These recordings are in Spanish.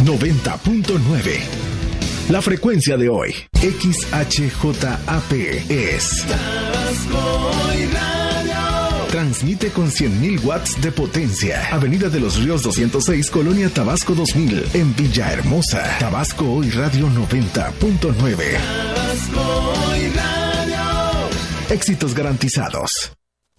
90.9. La frecuencia de hoy, XHJAP, es Tabasco y Radio. Transmite con 100.000 watts de potencia. Avenida de los Ríos 206, Colonia Tabasco 2000, en Villahermosa. Tabasco Hoy Radio 90.9. Tabasco y Radio. Éxitos garantizados.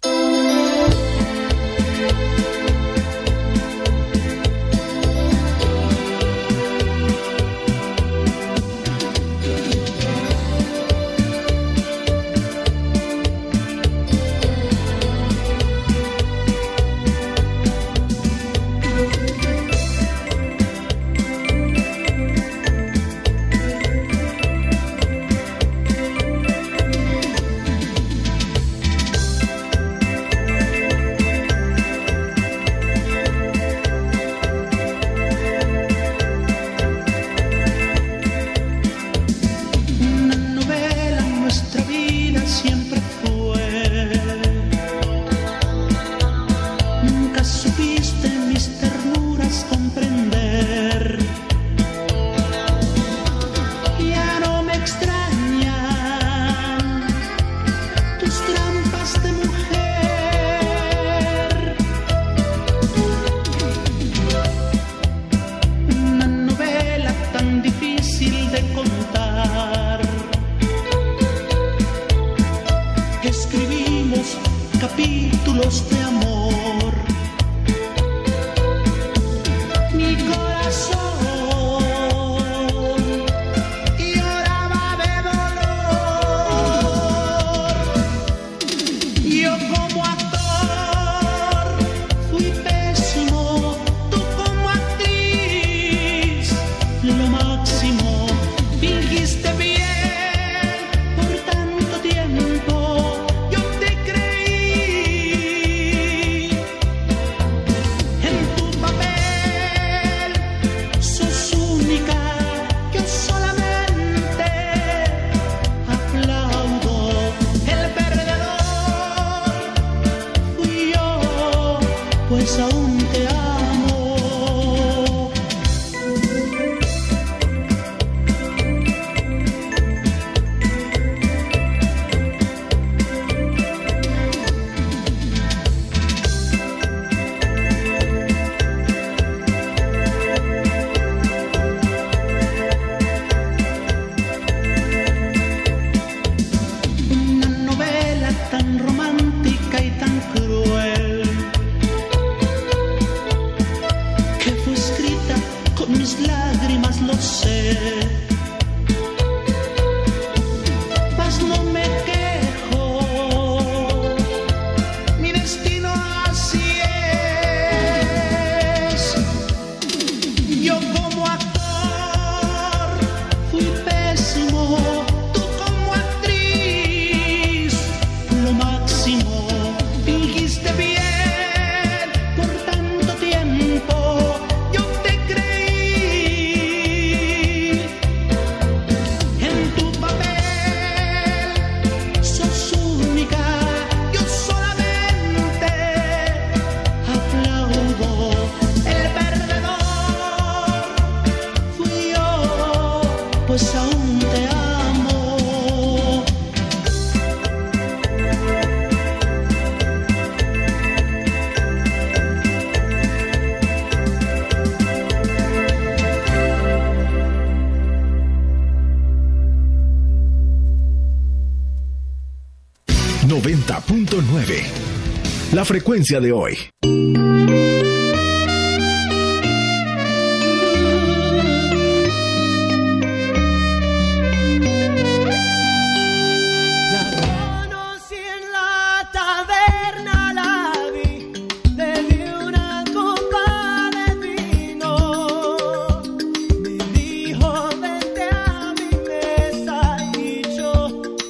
La frecuencia de hoy.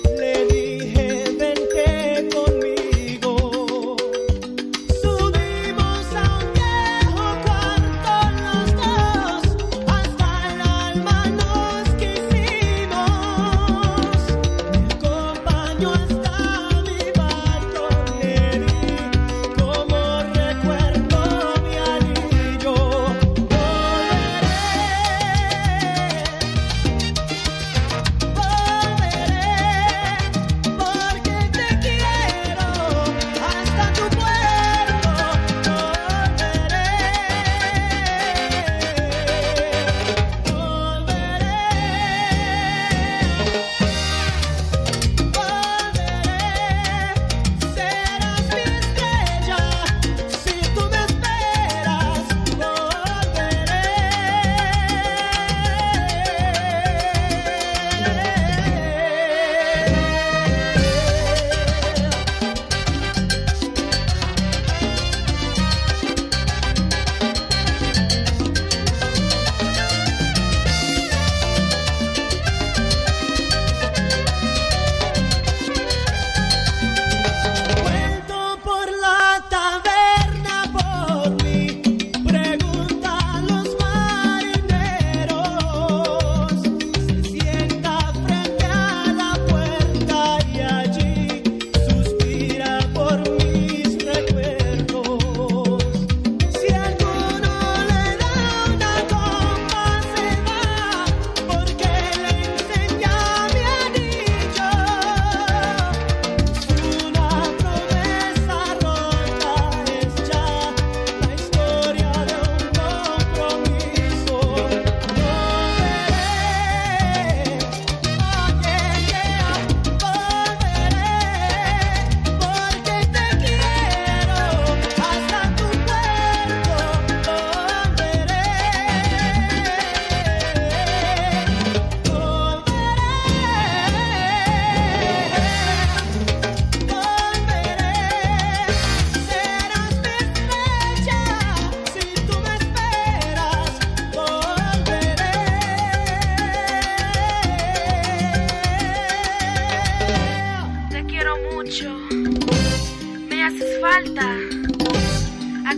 Subimos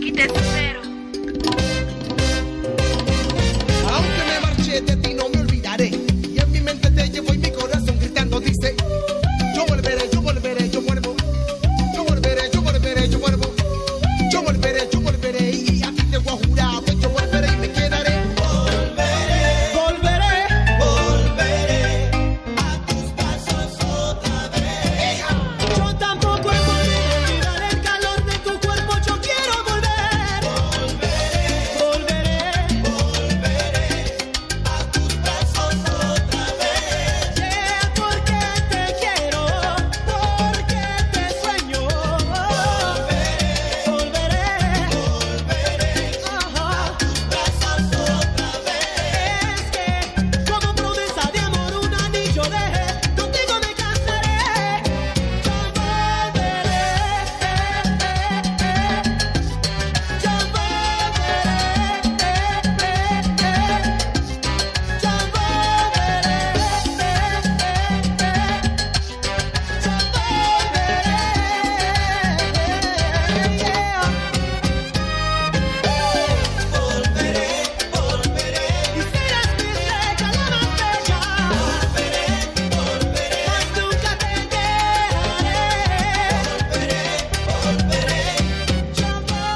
y te espero. Aunque me marché de ti no me olvidaré, y en mi mente te llevo y mi corazón gritando dice: yo volveré, yo volveré, yo vuelvo. Yo volveré, yo volveré, yo vuelvo. Yo volveré, yo volveré, y aquí te voy a jurar que yo volveré y me quedaré. Volveré, volveré, volveré a tus brazos otra vez. Yo tampoco he podido olvidar el calor de tu cuerpo, yo quiero volver. Volveré, volveré, volveré a tus brazos otra vez. Yeah, porque te quiero, porque te sueño. Volveré, volveré, volveré a tus brazos otra vez. Es que como promesa de amor un anillo dejé, contigo me casaré. Yo volveré, yo volveré, volveré, y serás mi estrella la más bella. Volveré, volveré, más nunca te dejaré. Volveré, volveré, yo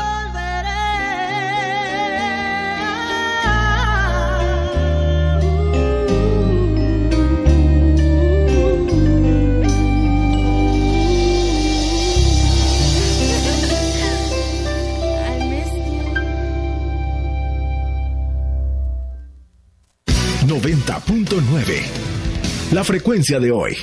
I miss you. 90.9. La frecuencia de hoy.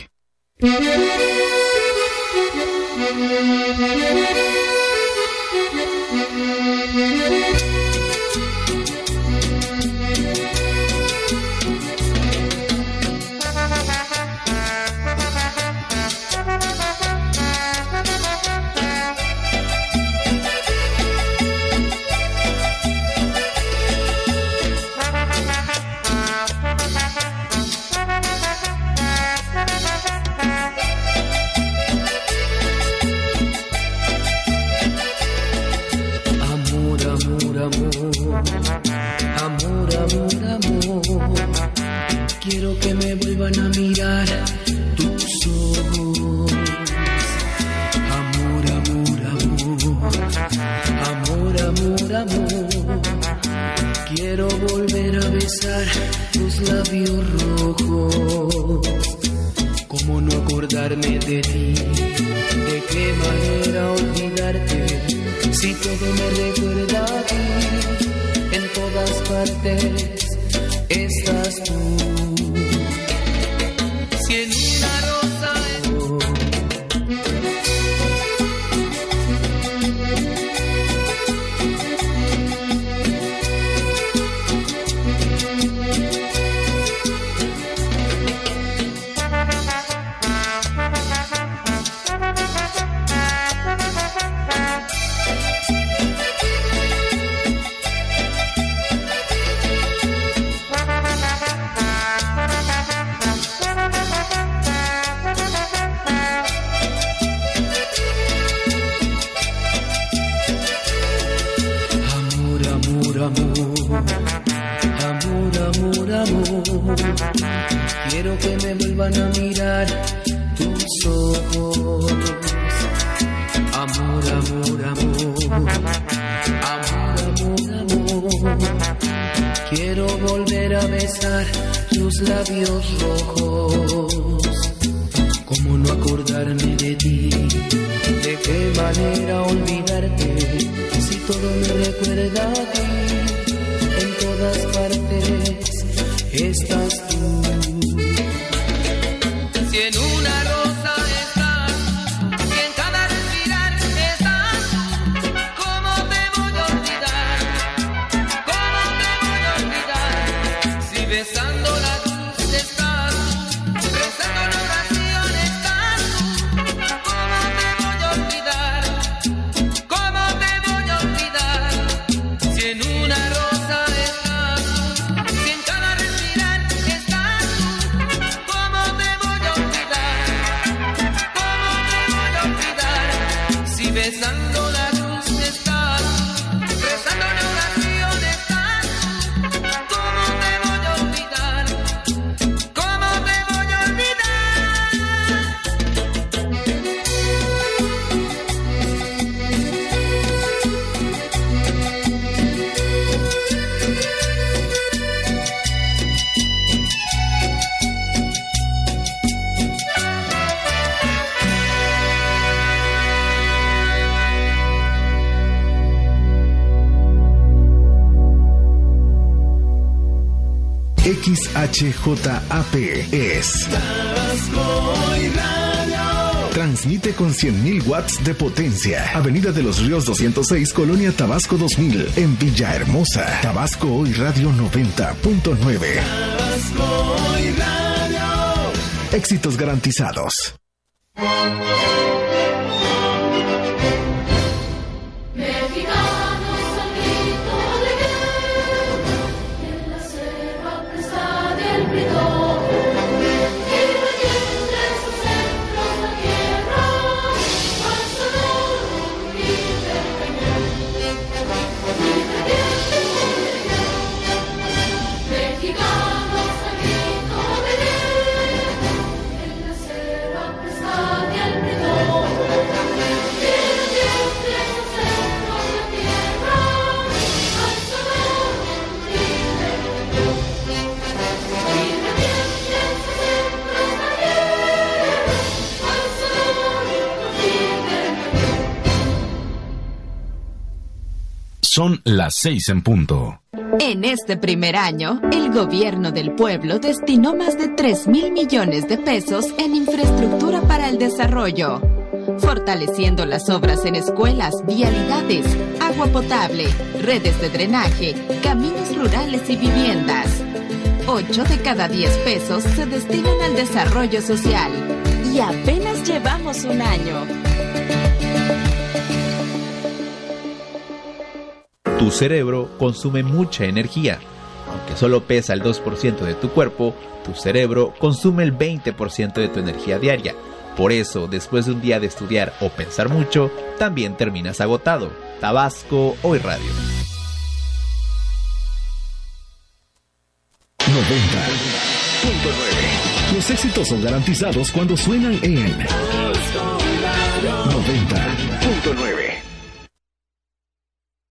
Amor, amor, amor, amor, amor, amor. Quiero que me vuelvan a mirar tus ojos. Amor, amor, amor, amor, amor, amor. Quiero volver a besar tus labios rojos. ¿Cómo no acordarme de ti? ¿De qué manera olvidarte? Si todo me recuerda a ti, en todas partes estás tú. Si en una rosa amor, amor, amor, amor, amor, amor. Quiero que me vuelvan a mirar tus ojos. Amor, amor, amor, amor, amor, amor. Quiero volver a besar tus labios rojos. ¿Cómo no acordarme de ti? ¿De qué manera olvidarte? Si todo me recuerda a ti, en todas partes estás tú. Si en una rosa estás, si en cada respirar estás tú, ¿cómo te voy a olvidar? ¿Cómo te voy a olvidar? Si besando la luz estás, rezando la oración estás tú, ¿cómo te voy a olvidar? ¿Cómo te voy a olvidar? Si en una rosa estás tú. XHJAP es Tabasco y Radio. Transmite con 100.000 watts de potencia. Avenida de los Ríos 206, Colonia Tabasco 2000, en Villahermosa. Tabasco Hoy Radio 90.9. Tabasco y Radio. Éxitos garantizados. Son las 6 en punto. En este primer año, el gobierno del pueblo destinó más de 3,000 millones de pesos en infraestructura para el desarrollo, fortaleciendo las obras en escuelas, vialidades, agua potable, redes de drenaje, caminos rurales y viviendas. 8 de cada 10 pesos se destinan al desarrollo social. Y apenas llevamos un año. Tu cerebro consume mucha energía. Aunque solo pesa el 2% de tu cuerpo, tu cerebro consume el 20% de tu energía diaria. Por eso, después de un día de estudiar o pensar mucho, también terminas agotado. Tabasco Hoy Radio. 90.9. Los éxitos son garantizados cuando suenan en 90.9.